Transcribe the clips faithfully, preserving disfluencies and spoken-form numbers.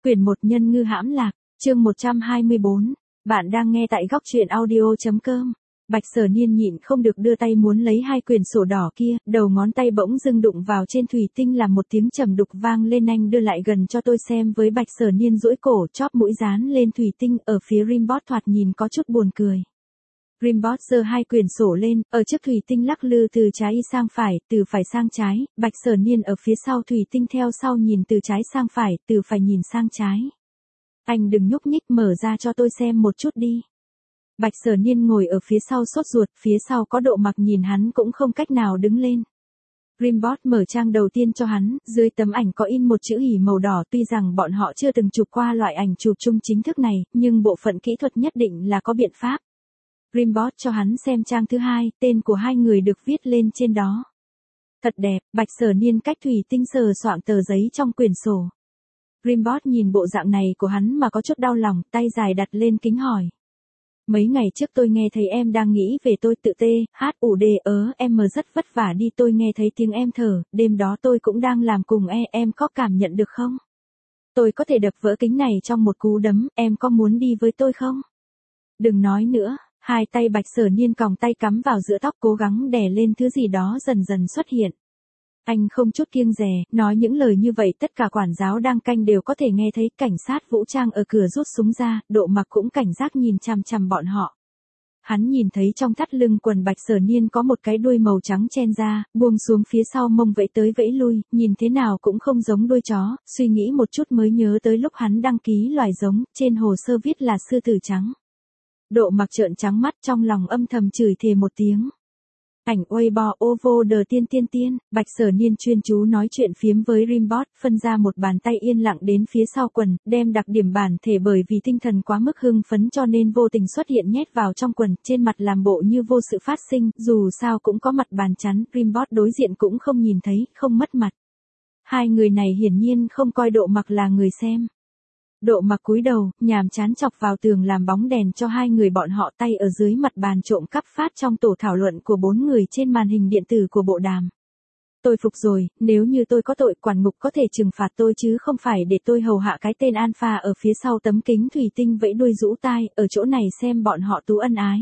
Quyển một Nhân ngư hãm lạc, chương một trăm hai mươi bốn. Bạn đang nghe tại góc truyện audio.com. Bạch Sở Niên nhịn không được đưa tay muốn lấy hai quyển sổ đỏ kia, đầu ngón tay bỗng dưng đụng vào trên thủy tinh làm một tiếng trầm đục vang lên. Anh đưa lại gần cho tôi xem với Bạch Sở Niên duỗi cổ chóp mũi dán lên thủy tinh ở phía Rimbot thoạt nhìn có chút buồn cười. Rimbot giơ hai quyển sổ lên, ở trước thủy tinh lắc lư từ trái sang phải, từ phải sang trái, Bạch Sở Niên ở phía sau thủy tinh theo sau nhìn từ trái sang phải, từ phải nhìn sang trái. Anh đừng nhúc nhích, mở ra cho tôi xem một chút đi. Bạch Sở Niên ngồi ở phía sau sốt ruột, phía sau có Độ Mặc nhìn hắn cũng không cách nào đứng lên. Rimbot mở trang đầu tiên cho hắn, dưới tấm ảnh có in một chữ hỉ màu đỏ. Tuy rằng bọn họ chưa từng chụp qua loại ảnh chụp chung chính thức này, nhưng bộ phận kỹ thuật nhất định là có biện pháp. Rimbot cho hắn xem trang thứ hai, tên của hai người được viết lên trên đó. Thật đẹp. Bạch Sở Niên cách thủy tinh sờ soạng tờ giấy trong quyển sổ. Rimbot nhìn bộ dạng này của hắn mà có chút đau lòng, tay dài đặt lên kính hỏi. Mấy ngày trước tôi nghe thấy em đang nghĩ về tôi, tự tê, hát ủ đê ớ, em mờ rất vất vả đi, tôi nghe thấy tiếng em thở, đêm đó tôi cũng đang làm cùng e, em có cảm nhận được không? Tôi có thể đập vỡ kính này trong một cú đấm, em có muốn đi với tôi không? Đừng nói nữa. Hai tay Bạch Sở Niên còng tay cắm vào giữa tóc cố gắng đè lên thứ gì đó dần dần xuất hiện. Anh không chút kiêng dè, nói những lời như vậy tất cả quản giáo đang canh đều có thể nghe thấy. Cảnh sát vũ trang ở cửa rút súng ra, Độ Mặc cũng cảnh giác nhìn chằm chằm bọn họ. Hắn nhìn thấy trong thắt lưng quần Bạch Sở Niên có một cái đuôi màu trắng chen ra, buông xuống phía sau mông vẫy tới vẫy lui, nhìn thế nào cũng không giống đuôi chó, suy nghĩ một chút mới nhớ tới lúc hắn đăng ký loài giống, trên hồ sơ viết là sư tử trắng. Độ Mặc trợn trắng mắt, trong lòng âm thầm chửi thề một tiếng. Ảnh Weibo ovo đờ tiên tiên tiên, Bạch Sở Niên chuyên chú nói chuyện phiếm với Rimbot, phân ra một bàn tay yên lặng đến phía sau quần, đem đặc điểm bản thể bởi vì tinh thần quá mức hưng phấn cho nên vô tình xuất hiện nhét vào trong quần, trên mặt làm bộ như vô sự phát sinh, dù sao cũng có mặt bàn chắn, Rimbot đối diện cũng không nhìn thấy, không mất mặt. Hai người này hiển nhiên không coi Độ Mặc là người xem. Độ Mặc cúi đầu, nhàm chán chọc vào tường làm bóng đèn cho hai người bọn họ, tay ở dưới mặt bàn trộm cắp phát trong tổ thảo luận của bốn người trên màn hình điện tử của bộ đàm. Tôi phục rồi, nếu như tôi có tội, quản ngục có thể trừng phạt tôi chứ không phải để tôi hầu hạ cái tên Alpha ở phía sau tấm kính thủy tinh vẫy đuôi rũ tai, ở chỗ này xem bọn họ tú ân ái.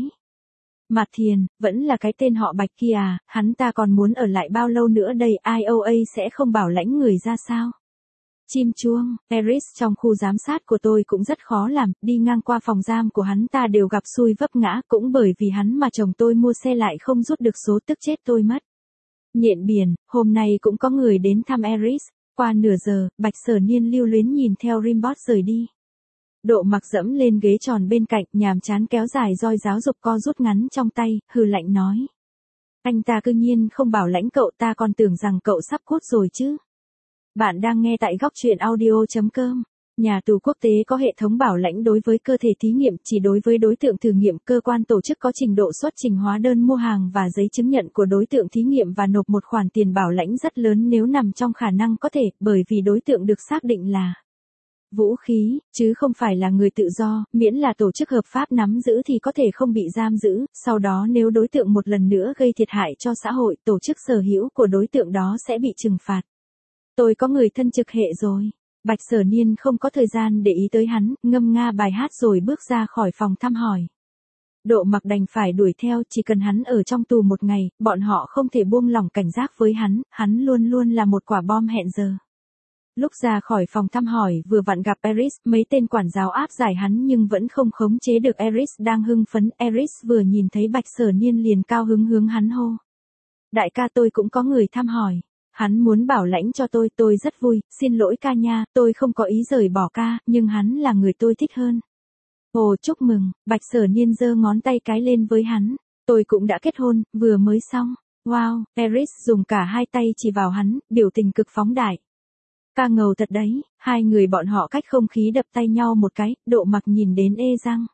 Mạt Thiền, vẫn là cái tên họ Bạch kia à, hắn ta còn muốn ở lại bao lâu nữa đây, i o a sẽ không bảo lãnh người ra sao? Chim chuông, Eris trong khu giám sát của tôi cũng rất khó làm, đi ngang qua phòng giam của hắn ta đều gặp xui vấp ngã, cũng bởi vì hắn mà chồng tôi mua xe lại không rút được số, tức chết tôi mất. Nhện biển, hôm nay cũng có người đến thăm Eris, qua nửa giờ, Bạch Sở Niên lưu luyến nhìn theo Rimbot rời đi. Độ Mặc dẫm lên ghế tròn bên cạnh, nhàm chán kéo dài roi giáo dục co rút ngắn trong tay, hừ lạnh nói. Anh ta cư nhiên không bảo lãnh cậu, ta còn tưởng rằng cậu sắp cút rồi chứ. Bạn đang nghe tại góc truyện audio.com. Nhà tù quốc tế có hệ thống bảo lãnh đối với cơ thể thí nghiệm, chỉ đối với đối tượng thử nghiệm. Cơ quan tổ chức có trình độ xuất trình hóa đơn mua hàng và giấy chứng nhận của đối tượng thí nghiệm và nộp một khoản tiền bảo lãnh rất lớn nếu nằm trong khả năng có thể, bởi vì đối tượng được xác định là vũ khí, chứ không phải là người tự do, miễn là tổ chức hợp pháp nắm giữ thì có thể không bị giam giữ. Sau đó nếu đối tượng một lần nữa gây thiệt hại cho xã hội, tổ chức sở hữu của đối tượng đó sẽ bị trừng phạt. Tôi có người thân trực hệ rồi. Bạch Sở Niên không có thời gian để ý tới hắn, ngâm nga bài hát rồi bước ra khỏi phòng thăm hỏi. Độ Mặc đành phải đuổi theo, chỉ cần hắn ở trong tù một ngày, bọn họ không thể buông lỏng cảnh giác với hắn, hắn luôn luôn là một quả bom hẹn giờ. Lúc ra khỏi phòng thăm hỏi vừa vặn gặp Eris, mấy tên quản giáo áp giải hắn nhưng vẫn không khống chế được Eris đang hưng phấn. Eris vừa nhìn thấy Bạch Sở Niên liền cao hứng hướng hắn hô. Đại ca, tôi cũng có người thăm hỏi. Hắn muốn bảo lãnh cho tôi, tôi rất vui, xin lỗi ca nha, tôi không có ý rời bỏ ca, nhưng hắn là người tôi thích hơn. Ồ, chúc mừng, Bạch Sở Niên giơ ngón tay cái lên với hắn, tôi cũng đã kết hôn, vừa mới xong. Wow, Eris dùng cả hai tay chỉ vào hắn, biểu tình cực phóng đại. Ca ngầu thật đấy, hai người bọn họ cách không khí đập tay nhau một cái, Độ Mặc nhìn đến ê răng.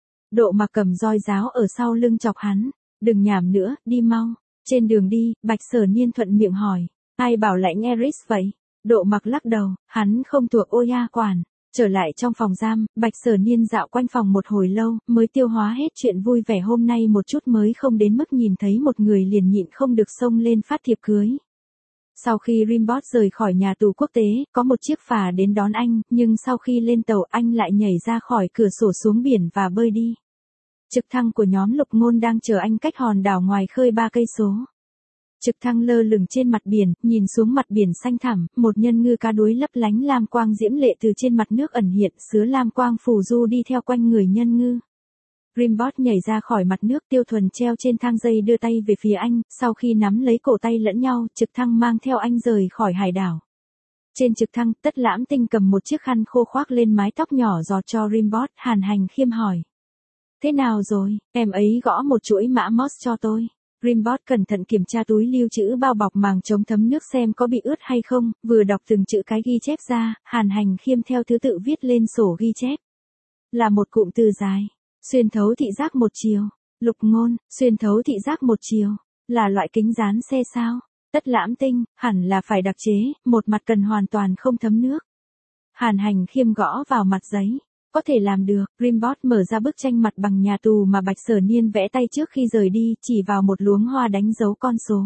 Độ Mặc cầm roi giáo ở sau lưng chọc hắn, đừng nhảm nữa, đi mau. Trên đường đi, Bạch Sở Niên thuận miệng hỏi. Ai bảo lãnh Eris vậy? Độ Mặc lắc đầu, hắn không thuộc Oya quản. Trở lại trong phòng giam, Bạch Sở Niên dạo quanh phòng một hồi lâu, mới tiêu hóa hết chuyện vui vẻ hôm nay một chút, mới không đến mức nhìn thấy một người liền nhịn không được xông lên phát thiệp cưới. Sau khi Rimbot rời khỏi nhà tù quốc tế, có một chiếc phà đến đón anh, nhưng sau khi lên tàu anh lại nhảy ra khỏi cửa sổ xuống biển và bơi đi. Trực thăng của nhóm Lục Ngôn đang chờ anh cách hòn đảo ngoài khơi ba cây số. Trực thăng lơ lửng trên mặt biển, nhìn xuống mặt biển xanh thẳm, một nhân ngư cá đuối lấp lánh lam quang diễm lệ từ trên mặt nước ẩn hiện, sứa lam quang phù du đi theo quanh người nhân ngư. Rimbot nhảy ra khỏi mặt nước, Tiêu Thuần treo trên thang dây đưa tay về phía anh, sau khi nắm lấy cổ tay lẫn nhau, trực thăng mang theo anh rời khỏi hải đảo. Trên trực thăng, Tất Lãm Tinh cầm một chiếc khăn khô khoác lên mái tóc nhỏ giọt cho Rimbot, Hàn Hành Khiêm hỏi. Thế nào rồi, em ấy gõ một chuỗi mã Morse cho tôi. Rimbot cẩn thận kiểm tra túi lưu trữ bao bọc màng chống thấm nước xem có bị ướt hay không, vừa đọc từng chữ cái ghi chép ra, Hàn Hành Khiêm theo thứ tự viết lên sổ ghi chép. Là một cụm từ dài, xuyên thấu thị giác một chiều, Lục Ngôn, xuyên thấu thị giác một chiều, là loại kính dán xe sao? Tất Lãm Tinh, hẳn là phải đặc chế, một mặt cần hoàn toàn không thấm nước. Hàn Hành Khiêm gõ vào mặt giấy. Có thể làm được, Rimbot mở ra bức tranh mặt bằng nhà tù mà Bạch Sở Niên vẽ tay trước khi rời đi, chỉ vào một luống hoa đánh dấu con số.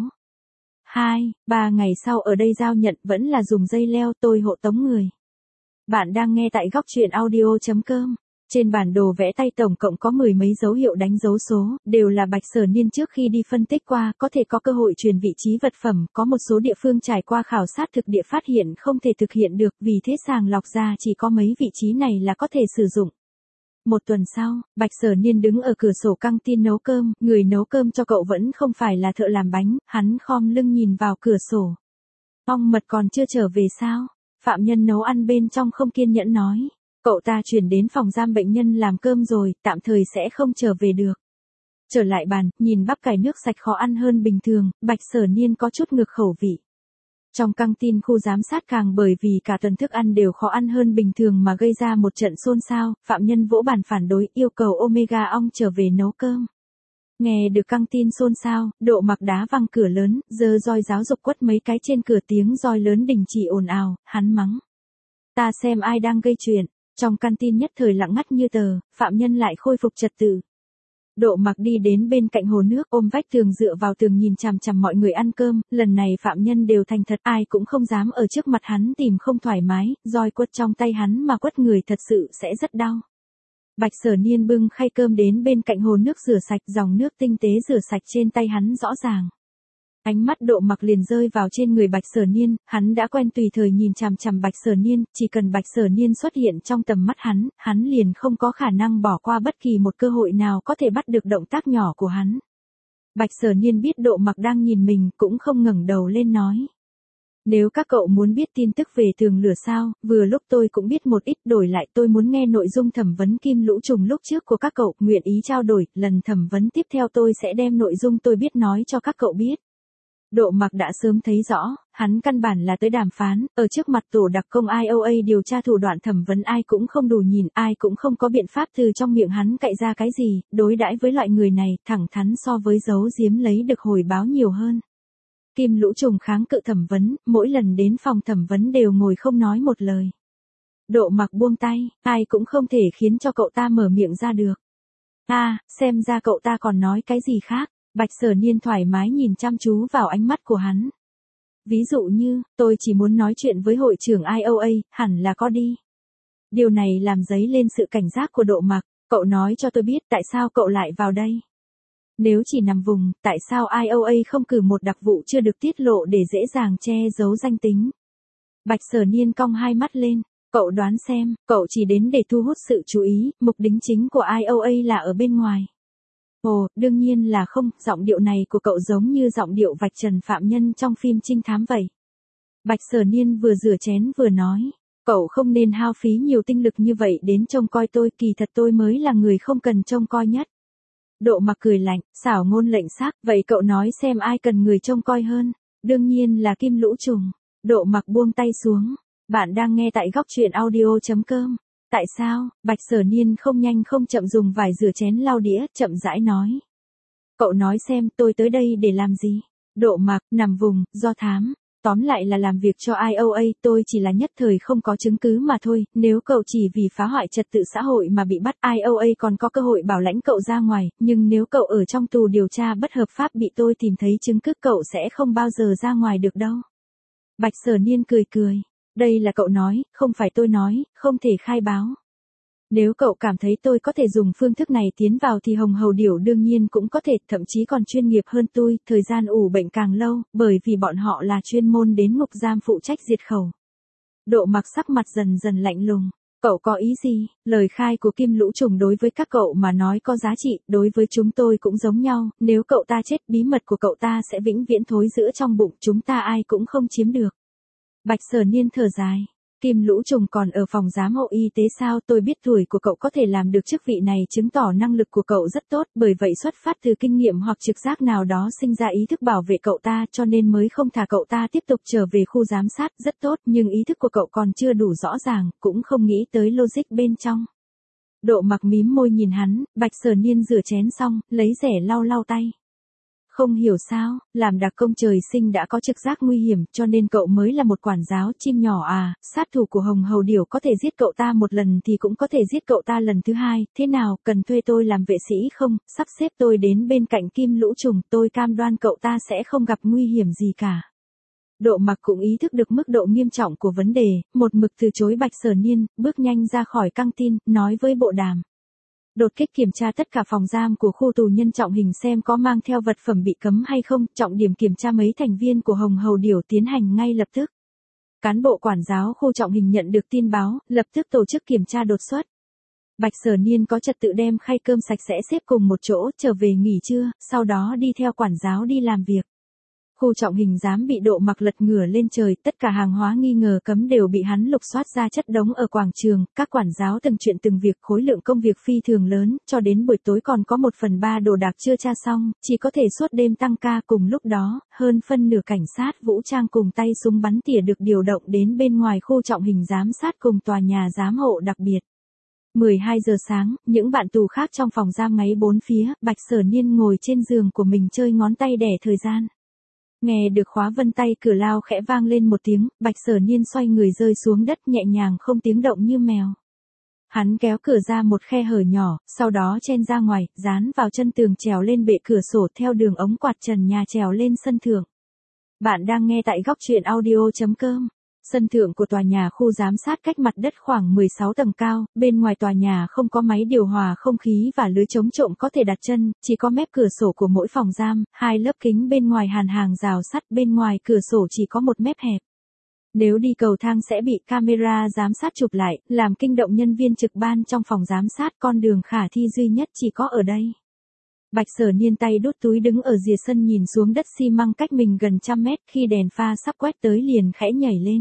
Hai, ba ngày sau ở đây giao nhận vẫn là dùng dây leo, tôi hộ tống người. Bạn đang nghe tại góc truyện audio chấm com. Trên bản đồ vẽ tay tổng cộng có mười mấy dấu hiệu đánh dấu số, đều là Bạch Sở Niên trước khi đi phân tích qua, có thể có cơ hội truyền vị trí vật phẩm, có một số địa phương trải qua khảo sát thực địa phát hiện không thể thực hiện được, vì thế sàng lọc ra chỉ có mấy vị trí này là có thể sử dụng. Một tuần sau, Bạch Sở Niên đứng ở cửa sổ căng tin nấu cơm, người nấu cơm cho cậu vẫn không phải là thợ làm bánh, hắn khom lưng nhìn vào cửa sổ. Ong Mật còn chưa trở về sao? Phạm nhân nấu ăn bên trong không kiên nhẫn nói. Cậu ta chuyển đến phòng giam bệnh nhân làm cơm rồi, tạm thời sẽ không trở về được. Trở lại bàn, nhìn bắp cải nước sạch khó ăn hơn bình thường, Bạch Sở Niên có chút ngược khẩu vị. Trong căng tin khu giám sát càng bởi vì cả tuần thức ăn đều khó ăn hơn bình thường mà gây ra một trận xôn xao, phạm nhân vỗ bàn phản đối yêu cầu Omega ong trở về nấu cơm. Nghe được căng tin xôn xao, Độ Mặc đá văng cửa lớn, giơ roi giáo dục quất mấy cái trên cửa, tiếng roi lớn đình chỉ ồn ào, hắn mắng. Ta xem ai đang gây chuyện. Trong căn tin nhất thời lặng ngắt như tờ, phạm nhân lại khôi phục trật tự. Độ Mặc đi đến bên cạnh hồ nước, ôm vách tường dựa vào tường nhìn chằm chằm mọi người ăn cơm, lần này phạm nhân đều thành thật, ai cũng không dám ở trước mặt hắn tìm không thoải mái, roi quất trong tay hắn mà quất người thật sự sẽ rất đau. Bạch Sở Niên bưng khay cơm đến bên cạnh hồ nước rửa sạch, dòng nước tinh tế rửa sạch trên tay hắn rõ ràng. Ánh mắt Độ Mặc liền rơi vào trên người Bạch Sở Niên, hắn đã quen tùy thời nhìn chằm chằm Bạch Sở Niên, chỉ cần Bạch Sở Niên xuất hiện trong tầm mắt hắn, hắn liền không có khả năng bỏ qua bất kỳ một cơ hội nào có thể bắt được động tác nhỏ của hắn. Bạch Sở Niên biết Độ Mặc đang nhìn mình, cũng không ngẩng đầu lên nói. Nếu các cậu muốn biết tin tức về tường lửa sao, vừa lúc tôi cũng biết một ít, đổi lại tôi muốn nghe nội dung thẩm vấn Kim Lũ Trùng lúc trước của các cậu, nguyện ý trao đổi, lần thẩm vấn tiếp theo tôi sẽ đem nội dung tôi biết nói cho các cậu biết. Độ Mặc đã sớm thấy rõ, hắn căn bản là tới đàm phán, ở trước mặt tổ đặc công I O A điều tra thủ đoạn thẩm vấn ai cũng không đủ nhìn, ai cũng không có biện pháp từ trong miệng hắn cậy ra cái gì, đối đãi với loại người này, thẳng thắn so với giấu giếm lấy được hồi báo nhiều hơn. Kim Lũ Trùng kháng cự thẩm vấn, mỗi lần đến phòng thẩm vấn đều ngồi không nói một lời. Độ Mặc buông tay, ai cũng không thể khiến cho cậu ta mở miệng ra được. À, xem ra cậu ta còn nói cái gì khác. Bạch Sở Niên thoải mái nhìn chăm chú vào ánh mắt của hắn. Ví dụ như, tôi chỉ muốn nói chuyện với hội trưởng I O A, hẳn là có đi. Điều này làm dấy lên sự cảnh giác của Độ Mặc, cậu nói cho tôi biết tại sao cậu lại vào đây. Nếu chỉ nằm vùng, tại sao I O A không cử một đặc vụ chưa được tiết lộ để dễ dàng che giấu danh tính. Bạch Sở Niên cong hai mắt lên, cậu đoán xem, cậu chỉ đến để thu hút sự chú ý, mục đích chính của I O A là ở bên ngoài. Ồ, đương nhiên là không, giọng điệu này của cậu giống như giọng điệu vạch trần phạm nhân trong phim trinh thám vậy. Bạch Sở Niên vừa rửa chén vừa nói, cậu không nên hao phí nhiều tinh lực như vậy đến trông coi tôi, kỳ thật tôi mới là người không cần trông coi nhất. Độ Mặc cười lạnh, xảo ngôn lệnh xác, vậy cậu nói xem ai cần người trông coi hơn, đương nhiên là Kim Lũ Trùng. Độ Mặc buông tay xuống, bạn đang nghe tại góc truyện audio chấm com. Tại sao? Bạch Sở Niên không nhanh không chậm dùng vải rửa chén lau đĩa, chậm rãi nói. Cậu nói xem tôi tới đây để làm gì? Độ Mặc, nằm vùng, do thám. Tóm lại là làm việc cho I O A, tôi chỉ là nhất thời không có chứng cứ mà thôi, nếu cậu chỉ vì phá hoại trật tự xã hội mà bị bắt, I O A còn có cơ hội bảo lãnh cậu ra ngoài, nhưng nếu cậu ở trong tù điều tra bất hợp pháp bị tôi tìm thấy chứng cứ cậu sẽ không bao giờ ra ngoài được đâu. Bạch Sở Niên cười cười. Đây là cậu nói, không phải tôi nói, không thể khai báo. Nếu cậu cảm thấy tôi có thể dùng phương thức này tiến vào thì Hồng Hầu Điểu đương nhiên cũng có thể, thậm chí còn chuyên nghiệp hơn tôi, thời gian ủ bệnh càng lâu, bởi vì bọn họ là chuyên môn đến ngục giam phụ trách diệt khẩu. Độ Mặc sắc mặt dần dần lạnh lùng. Cậu có ý gì? Lời khai của Kim Lũ Trùng đối với các cậu mà nói có giá trị, đối với chúng tôi cũng giống nhau, nếu cậu ta chết bí mật của cậu ta sẽ vĩnh viễn thối rữa trong bụng, chúng ta ai cũng không chiếm được. Bạch Sở Niên thở dài. Kim Lũ Trùng còn ở phòng giám hộ y tế sao? Tôi biết tuổi của cậu có thể làm được chức vị này chứng tỏ năng lực của cậu rất tốt, bởi vậy xuất phát từ kinh nghiệm hoặc trực giác nào đó sinh ra ý thức bảo vệ cậu ta cho nên mới không thả cậu ta tiếp tục trở về khu giám sát, rất tốt, nhưng ý thức của cậu còn chưa đủ rõ ràng, cũng không nghĩ tới logic bên trong. Độ Mặc mím môi nhìn hắn, Bạch Sở Niên rửa chén xong, lấy rẻ lau lau tay. Không hiểu sao, làm đặc công trời sinh đã có trực giác nguy hiểm cho nên cậu mới là một quản giáo chim nhỏ à, sát thủ của Hồng Hầu Điểu có thể giết cậu ta một lần thì cũng có thể giết cậu ta lần thứ hai, thế nào, cần thuê tôi làm vệ sĩ không, sắp xếp tôi đến bên cạnh Kim Lũ Trùng, tôi cam đoan cậu ta sẽ không gặp nguy hiểm gì cả. Độ Mặc cũng ý thức được mức độ nghiêm trọng của vấn đề, một mực từ chối Bạch Sở Niên, bước nhanh ra khỏi căng tin, nói với bộ đàm. Đột kích kiểm tra tất cả phòng giam của khu tù nhân Trọng Hình xem có mang theo vật phẩm bị cấm hay không, trọng điểm kiểm tra mấy thành viên của Hồng Hầu Điểu tiến hành ngay lập tức. Cán bộ quản giáo khu Trọng Hình nhận được tin báo, lập tức tổ chức kiểm tra đột xuất. Bạch Sở Niên có trật tự đem khay cơm sạch sẽ xếp cùng một chỗ, trở về nghỉ trưa, sau đó đi theo quản giáo đi làm việc. Khu Trọng Hình giám bị Độ Mặc lật ngửa lên trời, tất cả hàng hóa nghi ngờ cấm đều bị hắn lục soát ra chất đống ở quảng trường, các quản giáo từng chuyện từng việc, khối lượng công việc phi thường lớn, cho đến buổi tối còn có một phần ba đồ đạc chưa tra xong, chỉ có thể suốt đêm tăng ca. Cùng lúc đó, hơn phân nửa cảnh sát vũ trang cùng tay súng bắn tỉa được điều động đến bên ngoài khu Trọng Hình giám sát cùng tòa nhà giám hộ đặc biệt. mười hai giờ sáng, những bạn tù khác trong phòng giam ngáy bốn phía, Bạch Sở Niên ngồi trên giường của mình chơi ngón tay đẻ thời gian. Nghe được khóa vân tay cửa lao khẽ vang lên một tiếng, Bạch Sở Niên xoay người rơi xuống đất nhẹ nhàng không tiếng động như mèo. Hắn kéo cửa ra một khe hở nhỏ, sau đó chen ra ngoài, dán vào chân tường trèo lên bệ cửa sổ theo đường ống quạt trần nhà trèo lên sân thượng. Bạn đang nghe tại góc truyện audio chấm com. Sân thượng của tòa nhà khu giám sát cách mặt đất khoảng mười sáu tầng cao, bên ngoài tòa nhà không có máy điều hòa không khí và lưới chống trộm có thể đặt chân, chỉ có mép cửa sổ của mỗi phòng giam, hai lớp kính bên ngoài hàn hàng rào sắt, bên ngoài cửa sổ chỉ có một mép hẹp. Nếu đi cầu thang sẽ bị camera giám sát chụp lại, làm kinh động nhân viên trực ban trong phòng giám sát, con đường khả thi duy nhất chỉ có ở đây. Bạch Sở Niên tay đút túi đứng ở rìa sân nhìn xuống đất xi măng cách mình gần trăm mét, khi đèn pha sắp quét tới liền khẽ nhảy lên.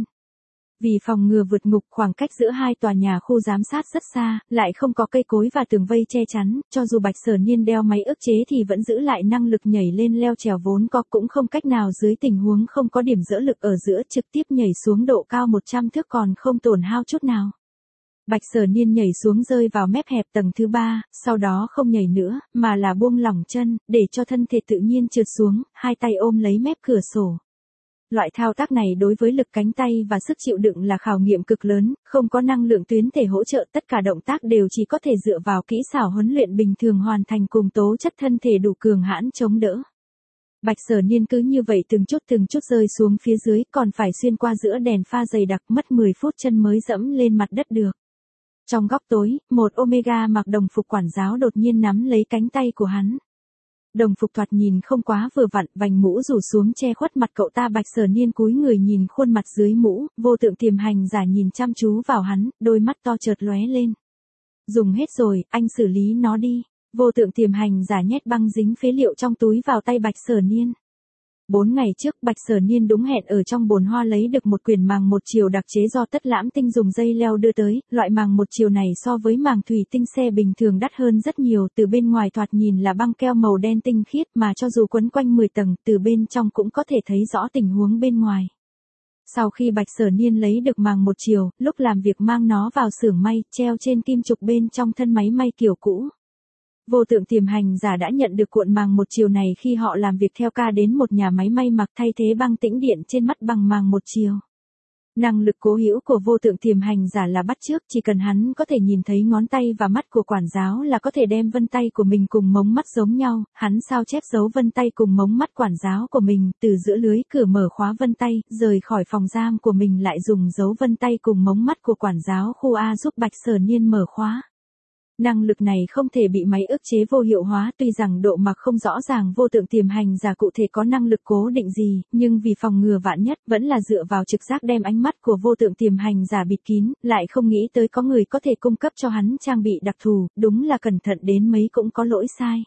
Vì phòng ngừa vượt ngục, khoảng cách giữa hai tòa nhà khu giám sát rất xa, lại không có cây cối và tường vây che chắn, cho dù Bạch Sở Niên đeo máy ức chế thì vẫn giữ lại năng lực nhảy lên leo trèo vốn có, cũng không cách nào dưới tình huống không có điểm dỡ lực ở giữa trực tiếp nhảy xuống độ cao một trăm thước còn không tổn hao chút nào. Bạch Sở Niên nhảy xuống rơi vào mép hẹp tầng thứ ba, sau đó không nhảy nữa, mà là buông lỏng chân, để cho thân thể tự nhiên trượt xuống, hai tay ôm lấy mép cửa sổ. Loại thao tác này đối với lực cánh tay và sức chịu đựng là khảo nghiệm cực lớn, không có năng lượng tuyến thể hỗ trợ, tất cả động tác đều chỉ có thể dựa vào kỹ xảo huấn luyện bình thường hoàn thành cùng tố chất thân thể đủ cường hãn chống đỡ. Bạch Sở Niên cứ như vậy từng chút từng chút rơi xuống phía dưới, còn phải xuyên qua giữa đèn pha dày đặc, mất mười phút chân mới dẫm lên mặt đất được. Trong góc tối, một Omega mặc đồng phục quản giáo đột nhiên nắm lấy cánh tay của hắn. Đồng phục thoạt nhìn không quá vừa vặn, vành mũ rủ xuống che khuất mặt cậu ta. Bạch Sở Niên cúi người nhìn khuôn mặt dưới mũ, vô tượng tiềm hành giả nhìn chăm chú vào hắn, đôi mắt to chợt lóe lên. Dùng hết rồi, anh xử lý nó đi. Vô tượng tiềm hành giả nhét băng dính phế liệu trong túi vào tay Bạch Sở Niên. Bốn ngày trước, Bạch Sở Niên đúng hẹn ở trong bồn hoa lấy được một quyển màng một chiều đặc chế do Tất Lãm Tinh dùng dây leo đưa tới, loại màng một chiều này so với màng thủy tinh xe bình thường đắt hơn rất nhiều, từ bên ngoài thoạt nhìn là băng keo màu đen tinh khiết mà cho dù quấn quanh mười tầng, từ bên trong cũng có thể thấy rõ tình huống bên ngoài. Sau khi Bạch Sở Niên lấy được màng một chiều, lúc làm việc mang nó vào xưởng may, treo trên kim trục bên trong thân máy may kiểu cũ. Vô tượng tiềm hành giả đã nhận được cuộn màng một chiều này khi họ làm việc theo ca đến một nhà máy may mặc thay thế băng tĩnh điện trên mắt bằng màng một chiều. Năng lực cố hữu của vô tượng tiềm hành giả là bắt chước, chỉ cần hắn có thể nhìn thấy ngón tay và mắt của quản giáo là có thể đem vân tay của mình cùng mống mắt giống nhau, hắn sao chép dấu vân tay cùng mống mắt quản giáo của mình, từ giữa lưới cửa mở khóa vân tay, rời khỏi phòng giam của mình lại dùng dấu vân tay cùng mống mắt của quản giáo khu A giúp Bạch Sở Niên mở khóa. Năng lực này không thể bị máy ức chế vô hiệu hóa, tuy rằng độ mặc không rõ ràng vô tượng tiềm hành giả cụ thể có năng lực cố định gì, nhưng vì phòng ngừa vạn nhất vẫn là dựa vào trực giác đem ánh mắt của vô tượng tiềm hành giả bịt kín, lại không nghĩ tới có người có thể cung cấp cho hắn trang bị đặc thù, đúng là cẩn thận đến mấy cũng có lỗi sai.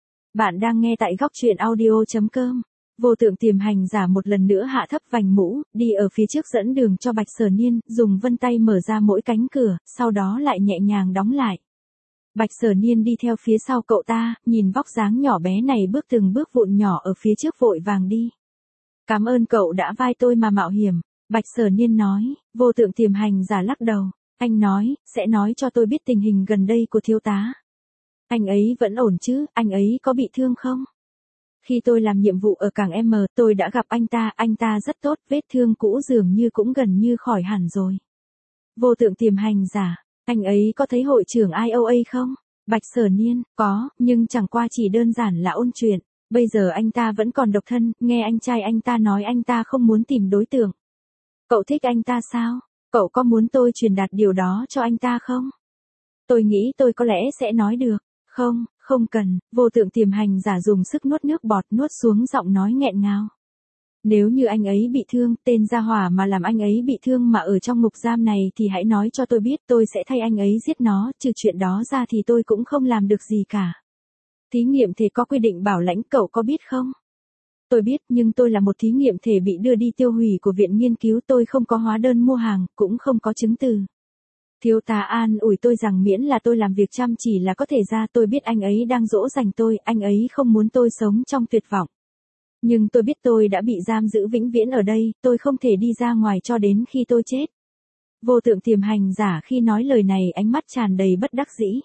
Bạn đang nghe tại góc truyện audio chấm com. Vô tượng tiềm hành giả một lần nữa hạ thấp vành mũ, đi ở phía trước dẫn đường cho Bạch Sở Niên, dùng vân tay mở ra mỗi cánh cửa, sau đó lại nhẹ nhàng đóng lại. Bạch Sở Niên đi theo phía sau cậu ta, nhìn vóc dáng nhỏ bé này bước từng bước vụn nhỏ ở phía trước vội vàng đi. Cảm ơn cậu đã vai tôi mà mạo hiểm, Bạch Sở Niên nói. Vô tượng tiềm hành giả lắc đầu, anh nói, sẽ nói cho tôi biết tình hình gần đây của thiếu tá. Anh ấy vẫn ổn chứ, anh ấy có bị thương không? Khi tôi làm nhiệm vụ ở cảng M, tôi đã gặp anh ta, anh ta rất tốt, vết thương cũ dường như cũng gần như khỏi hẳn rồi. Vô tượng tiềm hành giả. Anh ấy có thấy hội trưởng I O A không? Bạch Sở Niên, có, nhưng chẳng qua chỉ đơn giản là ôn chuyện. Bây giờ anh ta vẫn còn độc thân, nghe anh trai anh ta nói anh ta không muốn tìm đối tượng. Cậu thích anh ta sao? Cậu có muốn tôi truyền đạt điều đó cho anh ta không? Tôi nghĩ tôi có lẽ sẽ nói được. Không, không cần, vô tượng tiềm hành giả dùng sức nuốt nước bọt nuốt xuống giọng nói nghẹn ngào. Nếu như anh ấy bị thương, tên gia hỏa mà làm anh ấy bị thương mà ở trong ngục giam này thì hãy nói cho tôi biết, tôi sẽ thay anh ấy giết nó, trừ chuyện đó ra thì tôi cũng không làm được gì cả. Thí nghiệm thể có quy định bảo lãnh, cậu có biết không? Tôi biết, nhưng tôi là một thí nghiệm thể bị đưa đi tiêu hủy của viện nghiên cứu, tôi không có hóa đơn mua hàng, cũng không có chứng từ. Thiếu tá an ủi tôi rằng miễn là tôi làm việc chăm chỉ là có thể ra, tôi biết anh ấy đang dỗ dành tôi, anh ấy không muốn tôi sống trong tuyệt vọng. Nhưng tôi biết tôi đã bị giam giữ vĩnh viễn ở đây, tôi không thể đi ra ngoài cho đến khi tôi chết. Vô tượng tiềm hành giả khi nói lời này ánh mắt tràn đầy bất đắc dĩ.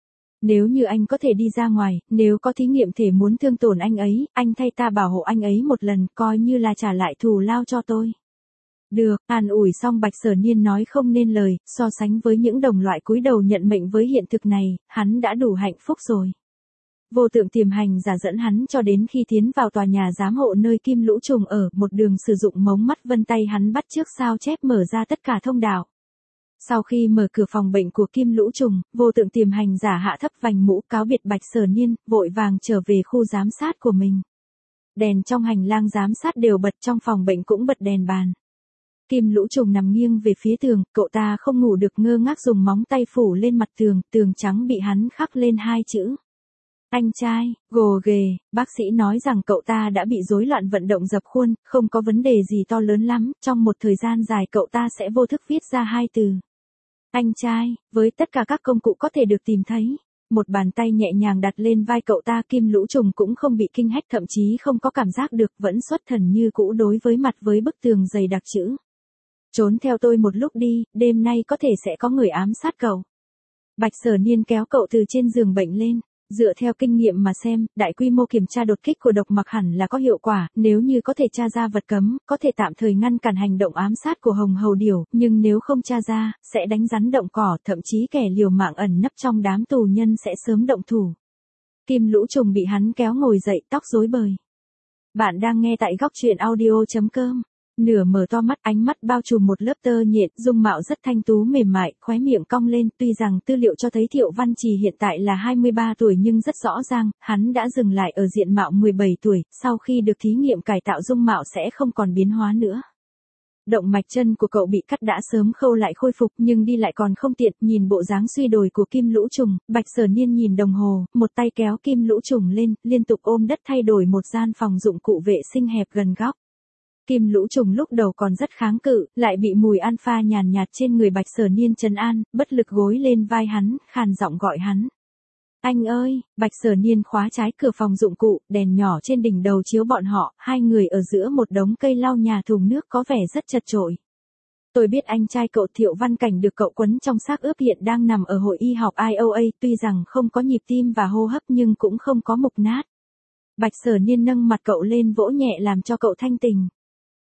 Nếu như anh có thể đi ra ngoài, nếu có thí nghiệm thể muốn thương tổn anh ấy, anh thay ta bảo hộ anh ấy một lần, coi như là trả lại thù lao cho tôi. Được, an ủi xong Bạch Sở Niên nói không nên lời, so sánh với những đồng loại cúi đầu nhận mệnh với hiện thực này, hắn đã đủ hạnh phúc rồi. Vô tượng tiềm hành giả dẫn hắn cho đến khi tiến vào tòa nhà giám hộ nơi Kim Lũ Trùng ở, một đường sử dụng mống mắt vân tay hắn bắt chước sao chép mở ra tất cả thông đạo. Sau khi mở cửa phòng bệnh của Kim Lũ Trùng, vô tượng tiềm hành giả hạ thấp vành mũ cáo biệt Bạch Sở Niên, vội vàng trở về khu giám sát của mình. Đèn trong hành lang giám sát đều bật, trong phòng bệnh cũng bật đèn bàn. Kim Lũ Trùng nằm nghiêng về phía tường, cậu ta không ngủ được ngơ ngác dùng móng tay phủ lên mặt tường, tường trắng bị hắn khắc lên hai chữ. Anh trai, gồ ghề, bác sĩ nói rằng cậu ta đã bị rối loạn vận động dập khuôn, không có vấn đề gì to lớn lắm, trong một thời gian dài cậu ta sẽ vô thức viết ra hai từ. Anh trai, với tất cả các công cụ có thể được tìm thấy. Một bàn tay nhẹ nhàng đặt lên vai cậu ta, Kim Lũ Trùng cũng không bị kinh hách, thậm chí không có cảm giác được, vẫn xuất thần như cũ đối với mặt với bức tường dày đặc chữ. Trốn theo tôi một lúc đi, đêm nay có thể sẽ có người ám sát cậu. Bạch Sở Niên kéo cậu từ trên giường bệnh lên. Dựa theo kinh nghiệm mà xem, đại quy mô kiểm tra đột kích của độc mặc hẳn là có hiệu quả, nếu như có thể tra ra vật cấm, có thể tạm thời ngăn cản hành động ám sát của Hồng Hầu Điểu, nhưng nếu không tra ra, sẽ đánh rắn động cỏ, thậm chí kẻ liều mạng ẩn nấp trong đám tù nhân sẽ sớm động thủ. Kim Lũ Trùng bị hắn kéo ngồi dậy, tóc rối bời. Bạn đang nghe tại góc truyện audio chấm com. Nửa mở to mắt, ánh mắt bao trùm một lớp tơ nhện, dung mạo rất thanh tú mềm mại, khóe miệng cong lên, tuy rằng tư liệu cho thấy Thiệu Văn Trì hiện tại là hai mươi ba tuổi nhưng rất rõ ràng, hắn đã dừng lại ở diện mạo mười bảy tuổi, sau khi được thí nghiệm cải tạo dung mạo sẽ không còn biến hóa nữa. Động mạch chân của cậu bị cắt đã sớm khâu lại khôi phục nhưng đi lại còn không tiện, nhìn bộ dáng suy đồi của Kim Lũ Trùng, Bạch Sở Niên nhìn đồng hồ, một tay kéo Kim Lũ Trùng lên, liên tục ôm đất thay đổi một gian phòng dụng cụ vệ sinh hẹp gần góc. Kim Lũ Trùng lúc đầu còn rất kháng cự, lại bị mùi alpha nhàn nhạt trên người Bạch Sở Niên trấn an, bất lực gối lên vai hắn, khàn giọng gọi hắn. Anh ơi, Bạch Sở Niên khóa trái cửa phòng dụng cụ, đèn nhỏ trên đỉnh đầu chiếu bọn họ, hai người ở giữa một đống cây lau nhà thùng nước có vẻ rất chật chội. Tôi biết anh trai cậu Thiệu Văn Cảnh được cậu quấn trong xác ướp hiện đang nằm ở hội y học I O A, tuy rằng không có nhịp tim và hô hấp nhưng cũng không có mục nát. Bạch Sở Niên nâng mặt cậu lên vỗ nhẹ làm cho cậu thanh tình.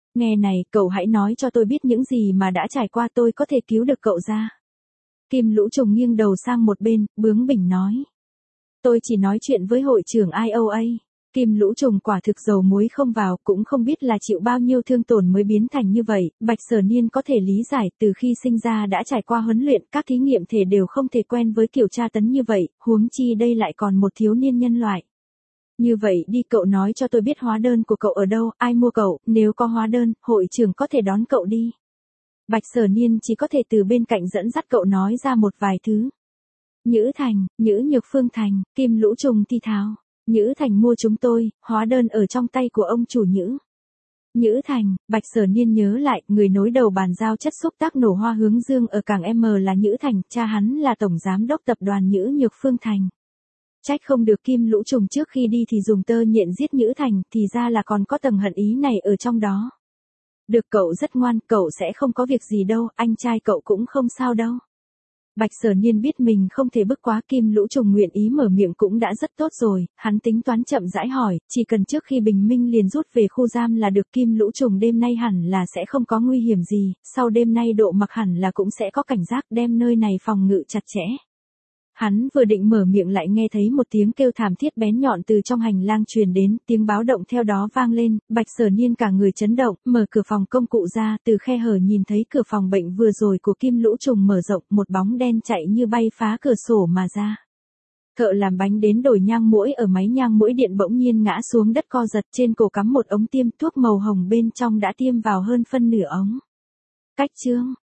Nghe này, cậu hãy nói cho tôi biết những gì mà đã trải qua tôi có thể cứu được cậu ra. Kim Lũ Trùng nghiêng đầu sang một bên, bướng bỉnh nói. Tôi chỉ nói chuyện với hội trưởng i o a. Kim Lũ Trùng quả thực dầu muối không vào, cũng không biết là chịu bao nhiêu thương tổn mới biến thành như vậy. Bạch Sở Niên có thể lý giải, từ khi sinh ra đã trải qua huấn luyện, các thí nghiệm thể đều không thể quen với kiểu tra tấn như vậy, huống chi đây lại còn một thiếu niên nhân loại. Như vậy đi, cậu nói cho tôi biết hóa đơn của cậu ở đâu, ai mua cậu, nếu có hóa đơn, hội trưởng có thể đón cậu đi. Bạch Sở Niên chỉ có thể từ bên cạnh dẫn dắt cậu nói ra một vài thứ. Nhữ Thành, Nhữ Nhược Phương Thành, Kim Lũ Trùng thi tháo. Nhữ Thành mua chúng tôi, hóa đơn ở trong tay của ông chủ Nhữ. Nhữ Thành, Bạch Sở Niên nhớ lại, người nối đầu bàn giao chất xúc tác nổ hoa hướng dương ở cảng M là Nhữ Thành, cha hắn là tổng giám đốc tập đoàn Nhữ Nhược Phương Thành. Trách không được Kim Lũ Trùng trước khi đi thì dùng tơ nhện giết Nhữ Thành, thì ra là còn có tầng hận ý này ở trong đó. Được, cậu rất ngoan, cậu sẽ không có việc gì đâu, anh trai cậu cũng không sao đâu. Bạch Sở Niên biết mình không thể bức quá Kim Lũ Trùng nguyện ý mở miệng cũng đã rất tốt rồi, hắn tính toán chậm rãi hỏi, chỉ cần trước khi bình minh liền rút về khu giam là được. Kim Lũ Trùng đêm nay hẳn là sẽ không có nguy hiểm gì, sau đêm nay Độ Mặc hẳn là cũng sẽ có cảnh giác đem nơi này phòng ngự chặt chẽ. Hắn vừa định mở miệng lại nghe thấy một tiếng kêu thảm thiết bén nhọn từ trong hành lang truyền đến, tiếng báo động theo đó vang lên, Bạch Sở Niên cả người chấn động, mở cửa phòng công cụ ra, từ khe hở nhìn thấy cửa phòng bệnh vừa rồi của Kim Lũ Trùng mở rộng, một bóng đen chạy như bay phá cửa sổ mà ra. Thợ làm bánh đến đổi nhang muỗi ở máy nhang muỗi điện bỗng nhiên ngã xuống đất co giật, trên cổ cắm một ống tiêm thuốc màu hồng, bên trong đã tiêm vào hơn phân nửa ống. Cách chương